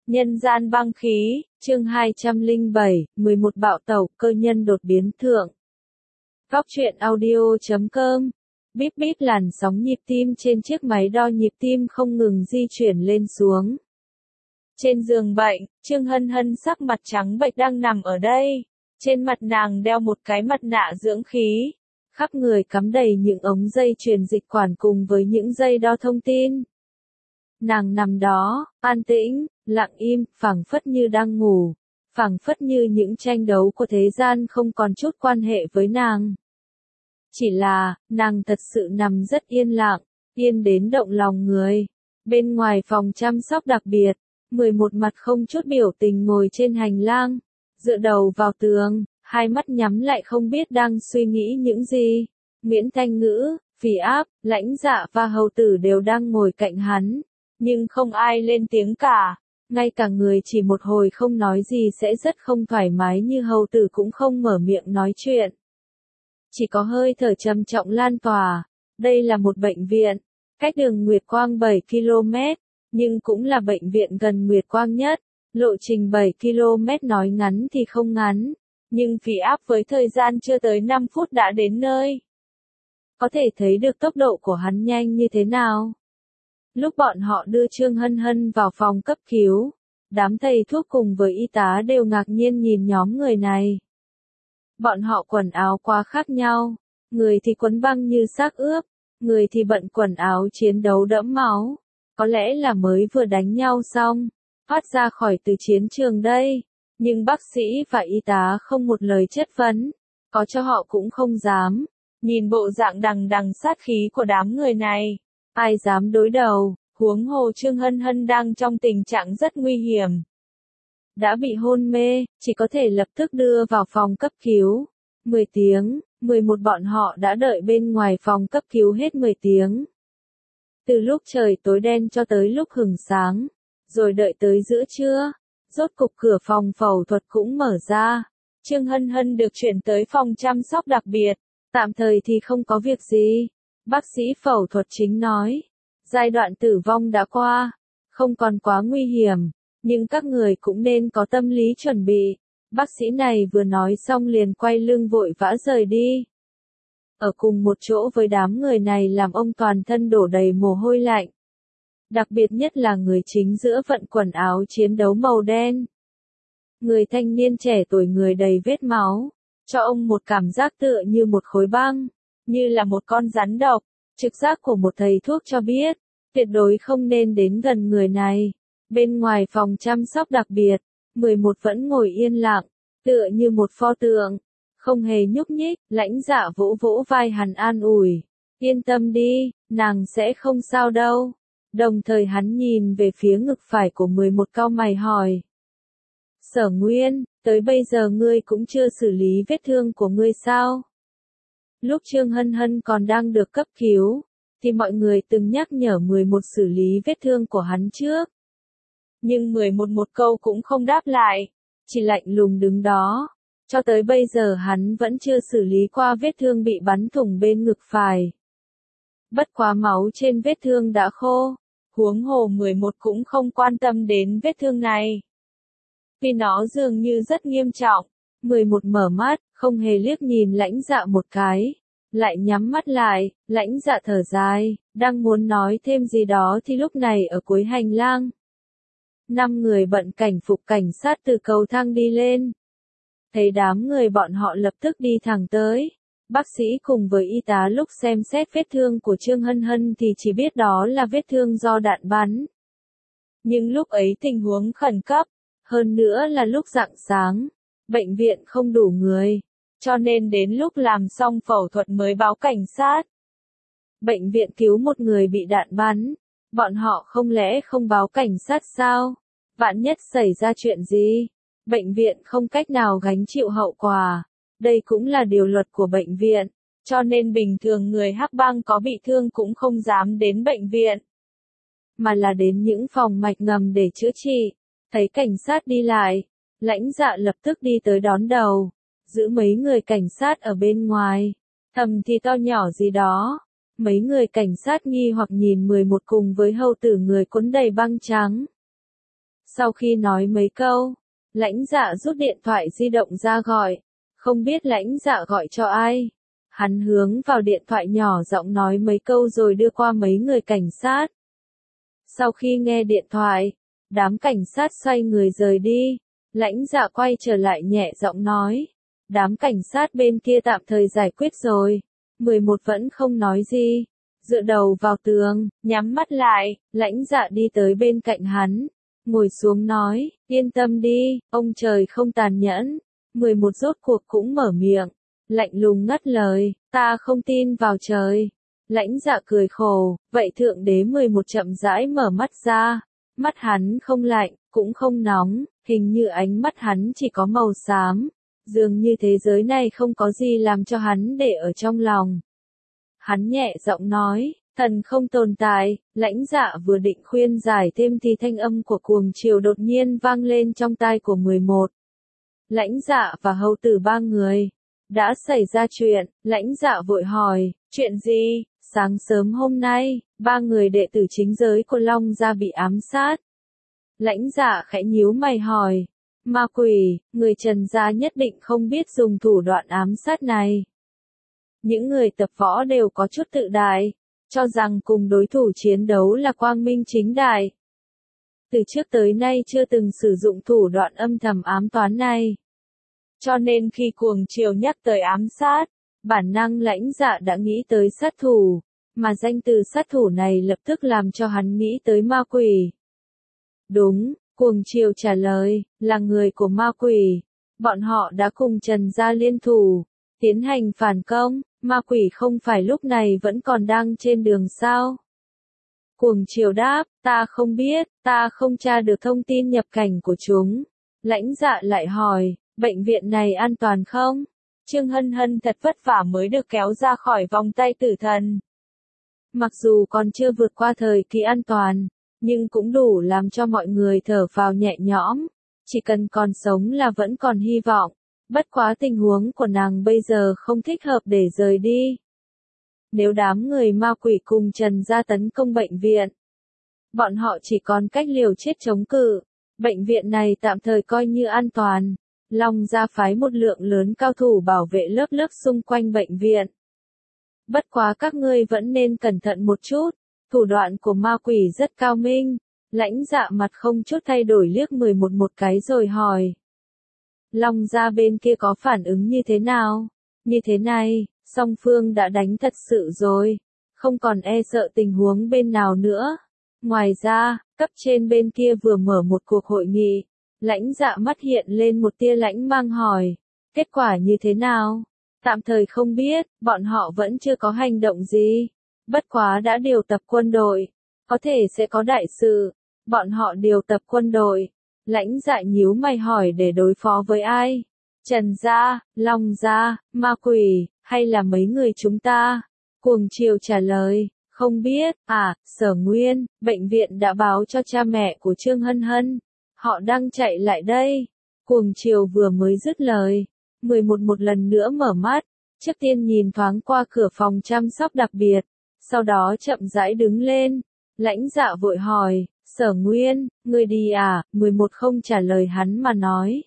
Nhân gian băng khí, chương 207, 11 bạo tẩu, cơ nhân đột biến thượng. Góc truyện audio.com. Bíp bíp làn sóng nhịp tim trên chiếc máy đo nhịp tim không ngừng di chuyển lên xuống. Trên giường bệnh, Trương Hân Hân sắc mặt trắng bệch đang nằm ở đây. Trên mặt nàng đeo một cái mặt nạ dưỡng khí. Khắp người cắm đầy những ống dây truyền dịch quản cùng với những dây đo thông tin. Nàng nằm đó, an tĩnh, lặng im, phảng phất như đang ngủ, phảng phất như những tranh đấu của thế gian không còn chút quan hệ với nàng. Chỉ là, nàng thật sự nằm rất yên lặng, yên đến động lòng người. Bên ngoài phòng chăm sóc đặc biệt, 11 mặt không chút biểu tình ngồi trên hành lang, dựa đầu vào tường, hai mắt nhắm lại không biết đang suy nghĩ những gì. Nguyễn Thanh Ngữ, Phỉ Áp, Lãnh Dạ và Hầu Tử đều đang ngồi cạnh hắn. Nhưng không ai lên tiếng cả, ngay cả người chỉ một hồi không nói gì sẽ rất không thoải mái như Hầu Tử cũng không mở miệng nói chuyện. Chỉ có hơi thở trầm trọng lan tỏa. Đây là một bệnh viện, cách đường Nguyệt Quang 7 km, nhưng cũng là bệnh viện gần Nguyệt Quang nhất. Lộ trình 7 km nói ngắn thì không ngắn, nhưng Phỉ Áp với thời gian chưa tới 5 phút đã đến nơi. Có thể thấy được tốc độ của hắn nhanh như thế nào. Lúc bọn họ đưa Trương Hân Hân vào phòng cấp cứu, đám thầy thuốc cùng với y tá đều ngạc nhiên nhìn nhóm người này. Bọn họ quần áo quá khác nhau, người thì quấn băng như xác ướp, người thì bận quần áo chiến đấu đẫm máu, có lẽ là mới vừa đánh nhau xong, thoát ra khỏi từ chiến trường đây, nhưng bác sĩ và y tá không một lời chất vấn, có cho họ cũng không dám, nhìn bộ dạng đằng đằng sát khí của đám người này. Ai dám đối đầu, huống hồ Trương Hân Hân đang trong tình trạng rất nguy hiểm. Đã bị hôn mê, chỉ có thể lập tức đưa vào phòng cấp cứu. 10 tiếng, 11 bọn họ đã đợi bên ngoài phòng cấp cứu hết 10 tiếng. Từ lúc trời tối đen cho tới lúc hửng sáng, rồi đợi tới giữa trưa, rốt cục cửa phòng phẫu thuật cũng mở ra. Trương Hân Hân được chuyển tới phòng chăm sóc đặc biệt, tạm thời thì không có việc gì. Bác sĩ phẫu thuật chính nói, giai đoạn tử vong đã qua, không còn quá nguy hiểm, nhưng các người cũng nên có tâm lý chuẩn bị. Bác sĩ này vừa nói xong liền quay lưng vội vã rời đi. Ở cùng một chỗ với đám người này làm ông toàn thân đổ đầy mồ hôi lạnh. Đặc biệt nhất là người chính giữa vận quần áo chiến đấu màu đen. Người thanh niên trẻ tuổi người đầy vết máu, cho ông một cảm giác tựa như một khối băng. Như là một con rắn độc, trực giác của một thầy thuốc cho biết, tuyệt đối không nên đến gần người này. Bên ngoài phòng chăm sóc đặc biệt, 11 vẫn ngồi yên lặng, tựa như một pho tượng, không hề nhúc nhích. Lãnh Dạ vỗ vỗ vai hắn an ủi, yên tâm đi, nàng sẽ không sao đâu. Đồng thời hắn nhìn về phía ngực phải của 11 cau mày hỏi. Sở Nguyên, tới bây giờ ngươi cũng chưa xử lý vết thương của ngươi sao? Lúc Trương Hân Hân còn đang được cấp cứu, thì mọi người từng nhắc nhở 11 xử lý vết thương của hắn trước. Nhưng 11 một câu cũng không đáp lại, chỉ lạnh lùng đứng đó. Cho tới bây giờ hắn vẫn chưa xử lý qua vết thương bị bắn thủng bên ngực phải. Bất quá máu trên vết thương đã khô, huống hồ 11 cũng không quan tâm đến vết thương này. Vì nó dường như rất nghiêm trọng. 11 mở mắt, không hề liếc nhìn Lãnh Dạ một cái, lại nhắm mắt lại. Lãnh Dạ thở dài, đang muốn nói thêm gì đó thì lúc này ở cuối hành lang, 5 người bận cảnh phục cảnh sát từ cầu thang đi lên. Thấy đám người bọn họ lập tức đi thẳng tới. Bác sĩ cùng với y tá lúc xem xét vết thương của Trương Hân Hân thì chỉ biết đó là vết thương do đạn bắn. Nhưng lúc ấy tình huống khẩn cấp, hơn nữa là lúc rạng sáng. Bệnh viện không đủ người, cho nên đến lúc làm xong phẫu thuật mới báo cảnh sát. Bệnh viện cứu một người bị đạn bắn, bọn họ không lẽ không báo cảnh sát sao? Vạn nhất xảy ra chuyện gì? Bệnh viện không cách nào gánh chịu hậu quả. Đây cũng là điều luật của bệnh viện, cho nên bình thường người hắc bang có bị thương cũng không dám đến bệnh viện, mà là đến những phòng mạch ngầm để chữa trị. Thấy cảnh sát đi lại, Lãnh Dạ lập tức đi tới đón đầu, giữ mấy người cảnh sát ở bên ngoài, thầm thì to nhỏ gì đó. Mấy người cảnh sát nghi hoặc nhìn 11 cùng với Hầu Tử người cuốn đầy băng trắng. Sau khi nói mấy câu, Lãnh Dạ rút điện thoại di động ra gọi, không biết Lãnh Dạ gọi cho ai. Hắn hướng vào điện thoại nhỏ giọng nói mấy câu rồi đưa qua mấy người cảnh sát. Sau khi nghe điện thoại, đám cảnh sát xoay người rời đi. Lãnh Dạ quay trở lại nhẹ giọng nói, đám cảnh sát bên kia tạm thời giải quyết rồi. 11 vẫn không nói gì, dựa đầu vào tường, nhắm mắt lại. Lãnh Dạ đi tới bên cạnh hắn, ngồi xuống nói, yên tâm đi, ông trời không tàn nhẫn. 11 rốt cuộc cũng mở miệng, lạnh lùng ngắt lời, ta không tin vào trời. Lãnh Dạ cười khổ, vậy thượng đế 11 chậm rãi mở mắt ra, mắt hắn không lạnh, cũng không nóng, hình như ánh mắt hắn chỉ có màu xám, dường như thế giới này không có gì làm cho hắn để ở trong lòng. Hắn nhẹ giọng nói, thần không tồn tại. Lãnh Dạ vừa định khuyên giải thêm thì thanh âm của cuồng triều đột nhiên vang lên trong tai của 11. Lãnh Dạ và hầu tử ba người. Đã xảy ra chuyện, Lãnh Dạ vội hỏi, chuyện gì? Sáng sớm hôm nay, ba người đệ tử chính giới của Long gia bị ám sát. Lãnh Dạ khẽ nhíu mày hỏi, ma quỷ, người Trần gia nhất định không biết dùng thủ đoạn ám sát này. Những người tập võ đều có chút tự đại, cho rằng cùng đối thủ chiến đấu là quang minh chính đại. Từ trước tới nay chưa từng sử dụng thủ đoạn âm thầm ám toán này. Cho nên khi cuồng triều nhắc tới ám sát, bản năng Lãnh Dạ đã nghĩ tới sát thủ, mà danh từ sát thủ này lập tức làm cho hắn nghĩ tới ma quỷ. Đúng, cuồng triều trả lời, là người của ma quỷ. Bọn họ đã cùng Trần gia liên thủ, tiến hành phản công. Ma quỷ không phải lúc này vẫn còn đang trên đường sao? Cuồng triều đáp, ta không biết, ta không tra được thông tin nhập cảnh của chúng. Lãnh Dạ lại hỏi, bệnh viện này an toàn không? Trương Hân Hân thật vất vả mới được kéo ra khỏi vòng tay tử thần. Mặc dù còn chưa vượt qua thời kỳ an toàn, nhưng cũng đủ làm cho mọi người thở phào nhẹ nhõm. Chỉ cần còn sống là vẫn còn hy vọng. Bất quá tình huống của nàng bây giờ không thích hợp để rời đi. Nếu đám người ma quỷ cùng Trần gia tấn công bệnh viện, bọn họ chỉ còn cách liều chết chống cự. Bệnh viện này tạm thời coi như an toàn. Long gia phái một lượng lớn cao thủ bảo vệ lớp lớp xung quanh bệnh viện. Bất quá các ngươi vẫn nên cẩn thận một chút. Thủ đoạn của ma quỷ rất cao minh. Lãnh Dạ mặt không chút thay đổi liếc 11 một cái rồi hỏi. Long gia bên kia có phản ứng như thế nào? Như thế này, song phương đã đánh thật sự rồi, không còn e sợ tình huống bên nào nữa. Ngoài ra, cấp trên bên kia vừa mở một cuộc hội nghị. Lãnh Dạ mắt hiện lên một tia lãnh mang hỏi, kết quả như thế nào? Tạm thời không biết, bọn họ vẫn chưa có hành động gì. Bất quá đã điều tập quân đội, có thể sẽ có đại sự. Bọn họ điều tập quân đội. Lãnh Dạ nhíu mày hỏi để đối phó với ai? Trần gia, Long gia, ma quỷ, hay là mấy người chúng ta? Cuồng triều trả lời, không biết, Sở Nguyên, bệnh viện đã báo cho cha mẹ của Trương Hân Hân. Họ đang chạy lại đây. Cuồng triều vừa mới dứt lời. 11 một lần nữa mở mắt. Trước tiên nhìn thoáng qua cửa phòng chăm sóc đặc biệt. Sau đó chậm rãi đứng lên. Lãnh Dạ vội hỏi, Sở Nguyên, ngươi đi à? 11 không trả lời hắn mà nói.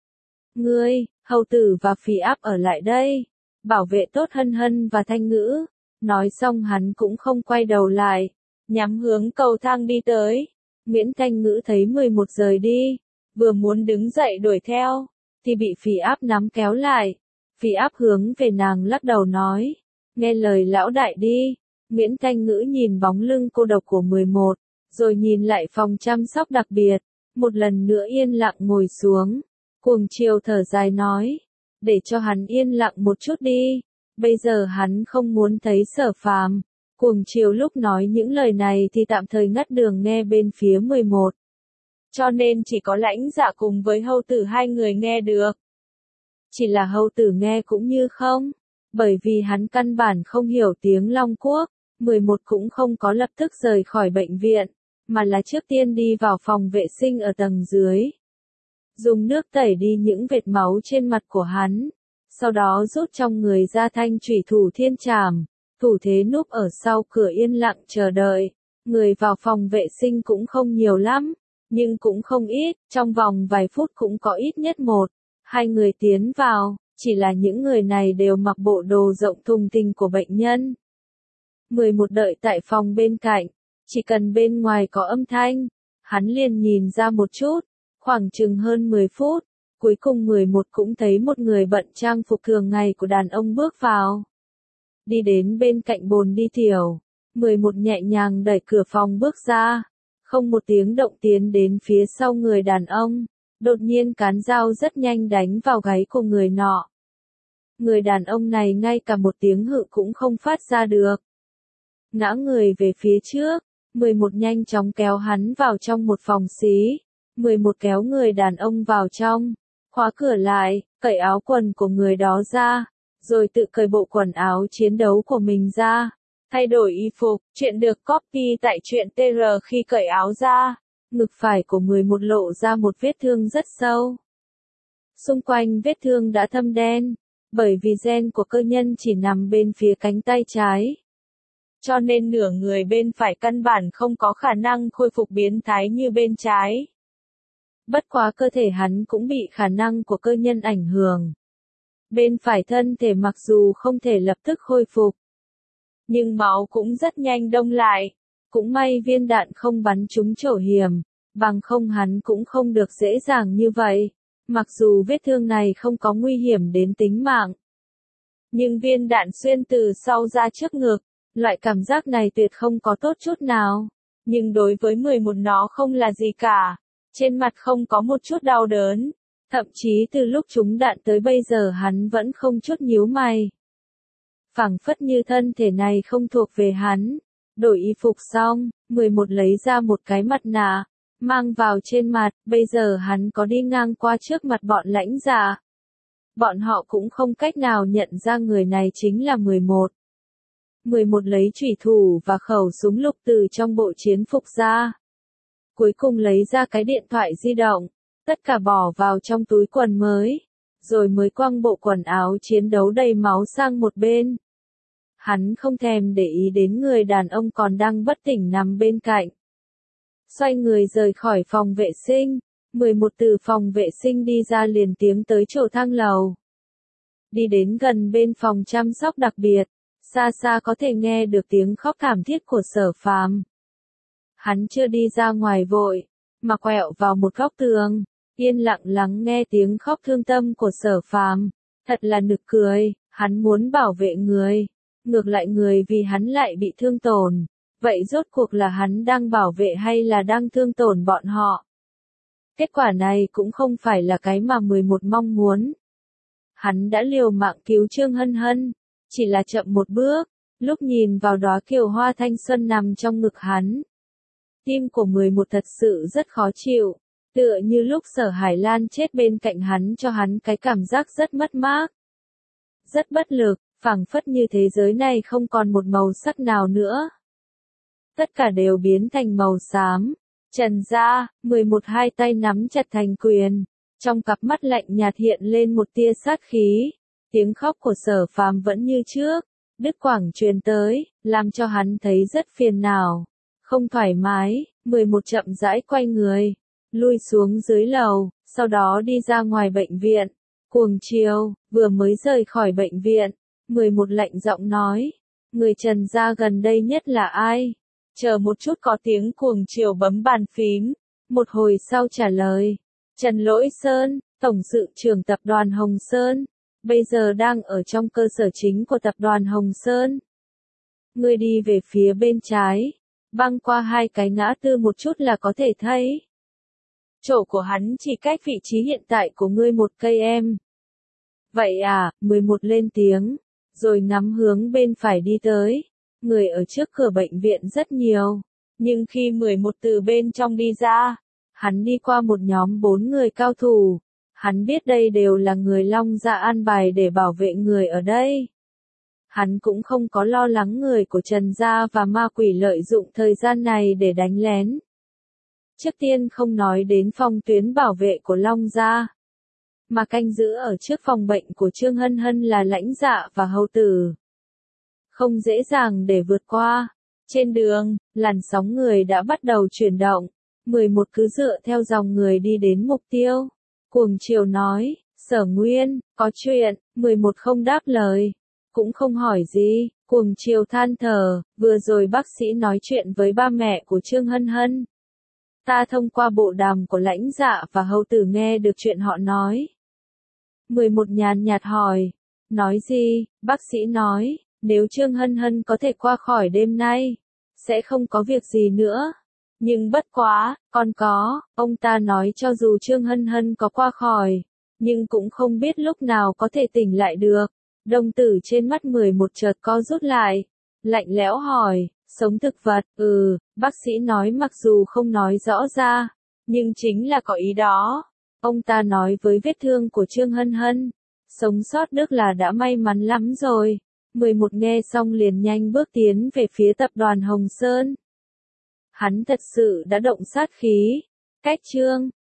Ngươi, hầu tử và Phỉ Áp ở lại đây. Bảo vệ tốt Hân Hân và Thanh Ngữ. Nói xong hắn cũng không quay đầu lại. Nhắm hướng cầu thang đi tới. Miễn Thanh Ngữ thấy 11 rời đi. Vừa muốn đứng dậy đuổi theo. Thì bị Phỉ Áp nắm kéo lại. Phỉ Áp hướng về nàng lắc đầu nói. Nghe lời lão đại đi. Miễn Thanh Ngữ nhìn bóng lưng cô độc của 11. Rồi nhìn lại phòng chăm sóc đặc biệt. Một lần nữa yên lặng ngồi xuống. Cuồng triều thở dài nói. Để cho hắn yên lặng một chút đi. Bây giờ hắn không muốn thấy Sở Phàm. Cuồng triều lúc nói những lời này thì tạm thời ngắt đường nghe bên phía 11. Cho nên chỉ có Lãnh Dạ cùng với hầu tử hai người nghe được. Chỉ là hầu tử nghe cũng như không. Bởi vì hắn căn bản không hiểu tiếng Long Quốc. 11 cũng không có lập tức rời khỏi bệnh viện. Mà là trước tiên đi vào phòng vệ sinh ở tầng dưới. Dùng nước tẩy đi những vệt máu trên mặt của hắn. Sau đó rút trong người ra thanh chủy thủ thiên trảm. Thủ thế núp ở sau cửa yên lặng chờ đợi. Người vào phòng vệ sinh cũng không nhiều lắm. nhưng cũng không ít, trong vòng vài phút cũng có ít nhất một, hai người tiến vào, chỉ là những người này đều mặc bộ đồ rộng thùng thình của bệnh nhân. 11 đợi tại phòng bên cạnh, chỉ cần bên ngoài có âm thanh, hắn liền nhìn ra một chút, khoảng chừng hơn 10 phút, cuối cùng 11 cũng thấy một người bận trang phục thường ngày của đàn ông bước vào. Đi đến bên cạnh bồn đi tiểu, 11 nhẹ nhàng đẩy cửa phòng bước ra, không một tiếng động tiến đến phía sau người đàn ông, đột nhiên cán dao rất nhanh đánh vào gáy của người nọ. Người đàn ông này ngay cả một tiếng hự cũng không phát ra được. Ngã người về phía trước, 11 nhanh chóng kéo hắn vào trong một phòng xí, 11 kéo người đàn ông vào trong, khóa cửa lại, cởi áo quần của người đó ra, rồi tự cởi bộ quần áo chiến đấu của mình ra, thay đổi y phục. Chuyện được copy tại truyện TR. Khi cởi áo ra, ngực phải của 11 lộ ra một vết thương rất sâu. Xung quanh vết thương đã thâm đen, bởi vì gen của cơ nhân chỉ nằm bên phía cánh tay trái. Cho nên nửa người bên phải căn bản không có khả năng khôi phục biến thái như bên trái. Bất quá cơ thể hắn cũng bị khả năng của cơ nhân ảnh hưởng. Bên phải thân thể mặc dù không thể lập tức khôi phục, nhưng máu cũng rất nhanh đông lại. Cũng may viên đạn không bắn trúng chỗ hiểm, bằng không hắn cũng không được dễ dàng như vậy. Mặc dù vết thương này không có nguy hiểm đến tính mạng, nhưng viên đạn xuyên từ sau ra trước ngực, loại cảm giác này tuyệt không có tốt chút nào. Nhưng đối với 11 nó không là gì cả, trên mặt không có một chút đau đớn, thậm chí từ lúc trúng đạn tới bây giờ hắn vẫn không chút nhíu mày. Phảng phất như thân thể này không thuộc về hắn. Đổi y phục xong, 11 lấy ra một cái mặt nạ, mang vào trên mặt, bây giờ hắn có đi ngang qua trước mặt bọn lãnh giả. Bọn họ cũng không cách nào nhận ra người này chính là 11. 11 lấy chủy thủ và khẩu súng lục từ trong bộ chiến phục ra. Cuối cùng lấy ra cái điện thoại di động, tất cả bỏ vào trong túi quần mới, rồi mới quăng bộ quần áo chiến đấu đầy máu sang một bên. Hắn không thèm để ý đến người đàn ông còn đang bất tỉnh nằm bên cạnh. Xoay người rời khỏi phòng vệ sinh, 11 từ phòng vệ sinh đi ra liền tiến tới chỗ thang lầu. Đi đến gần bên phòng chăm sóc đặc biệt, xa xa có thể nghe được tiếng khóc thảm thiết của Sở Phàm. Hắn chưa đi ra ngoài vội, mà quẹo vào một góc tường, yên lặng lắng nghe tiếng khóc thương tâm của Sở Phàm. Thật là nực cười, hắn muốn bảo vệ người, ngược lại người vì hắn lại bị thương tổn. Vậy rốt cuộc là hắn đang bảo vệ hay là đang thương tổn bọn họ? Kết quả này cũng không phải là cái mà 11 mong muốn. Hắn đã liều mạng cứu Trương Hân Hân, chỉ là chậm một bước, lúc nhìn vào đóa kiều hoa thanh xuân nằm trong ngực hắn. Tim của 11 thật sự rất khó chịu, tựa như lúc Sở Hải Lan chết bên cạnh hắn cho hắn cái cảm giác rất mất mát. Rất bất lực, phảng phất như thế giới này không còn một màu sắc nào nữa. Tất cả đều biến thành màu xám. Trần ra, 11 hai tay nắm chặt thành quyền, trong cặp mắt lạnh nhạt hiện lên một tia sát khí. Tiếng khóc của Sở Phàm vẫn như trước, đứt quãng truyền tới, làm cho hắn thấy rất phiền não, không thoải mái. 11 chậm rãi quay người, lui xuống dưới lầu, sau đó đi ra ngoài bệnh viện. Cuồng chiều, vừa mới rời khỏi bệnh viện, 11 lạnh giọng nói, người Trần gia gần đây nhất là ai? Chờ một chút, có tiếng Cuồng chiều bấm bàn phím, một hồi sau trả lời, Trần Lỗi Sơn, Tổng sự trưởng tập đoàn Hồng Sơn, bây giờ đang ở trong cơ sở chính của tập đoàn Hồng Sơn. Ngươi đi về phía bên trái, băng qua hai cái ngã tư một chút là có thể thấy. Chỗ của hắn chỉ cách vị trí hiện tại của ngươi 1 cây em. Vậy à, 11 lên tiếng, rồi ngắm hướng bên phải đi tới. Người ở trước cửa bệnh viện rất nhiều, nhưng khi 11 từ bên trong đi ra, hắn đi qua một nhóm 4 người cao thủ. Hắn biết đây đều là người Long Gia an bài để bảo vệ người ở đây. Hắn cũng không có lo lắng người của Trần Gia và ma quỷ lợi dụng thời gian này để đánh lén. Trước tiên không nói đến phòng tuyến bảo vệ của Long Gia, mà canh giữ ở trước phòng bệnh của Trương Hân Hân là Lãnh Dạ và Hầu Tử. Không dễ dàng để vượt qua. Trên đường, làn sóng người đã bắt đầu chuyển động. 11 cứ dựa theo dòng người đi đến mục tiêu. Cuồng Triều nói, Sở Nguyên, có chuyện, 11 không đáp lời, cũng không hỏi gì. Cuồng Triều than thở, vừa rồi bác sĩ nói chuyện với ba mẹ của Trương Hân Hân. Ta thông qua bộ đàm của lãnh dạ và hầu tử nghe được chuyện họ nói. 11 nhàn nhạt hỏi, nói gì? Bác sĩ nói, nếu Trương Hân Hân có thể qua khỏi đêm nay, sẽ không có việc gì nữa. Nhưng bất quá, còn có, ông ta nói cho dù Trương Hân Hân có qua khỏi, nhưng cũng không biết lúc nào có thể tỉnh lại được. Đồng tử trên mắt 11 chợt co rút lại, lạnh lẽo hỏi, sống thực vật, bác sĩ nói mặc dù không nói rõ ra, nhưng chính là có ý đó. Ông ta nói với vết thương của Trương Hân Hân, sống sót được là đã may mắn lắm rồi. 11 nghe xong liền nhanh bước tiến về phía tập đoàn Hồng Sơn. Hắn thật sự đã động sát khí. Cách Trương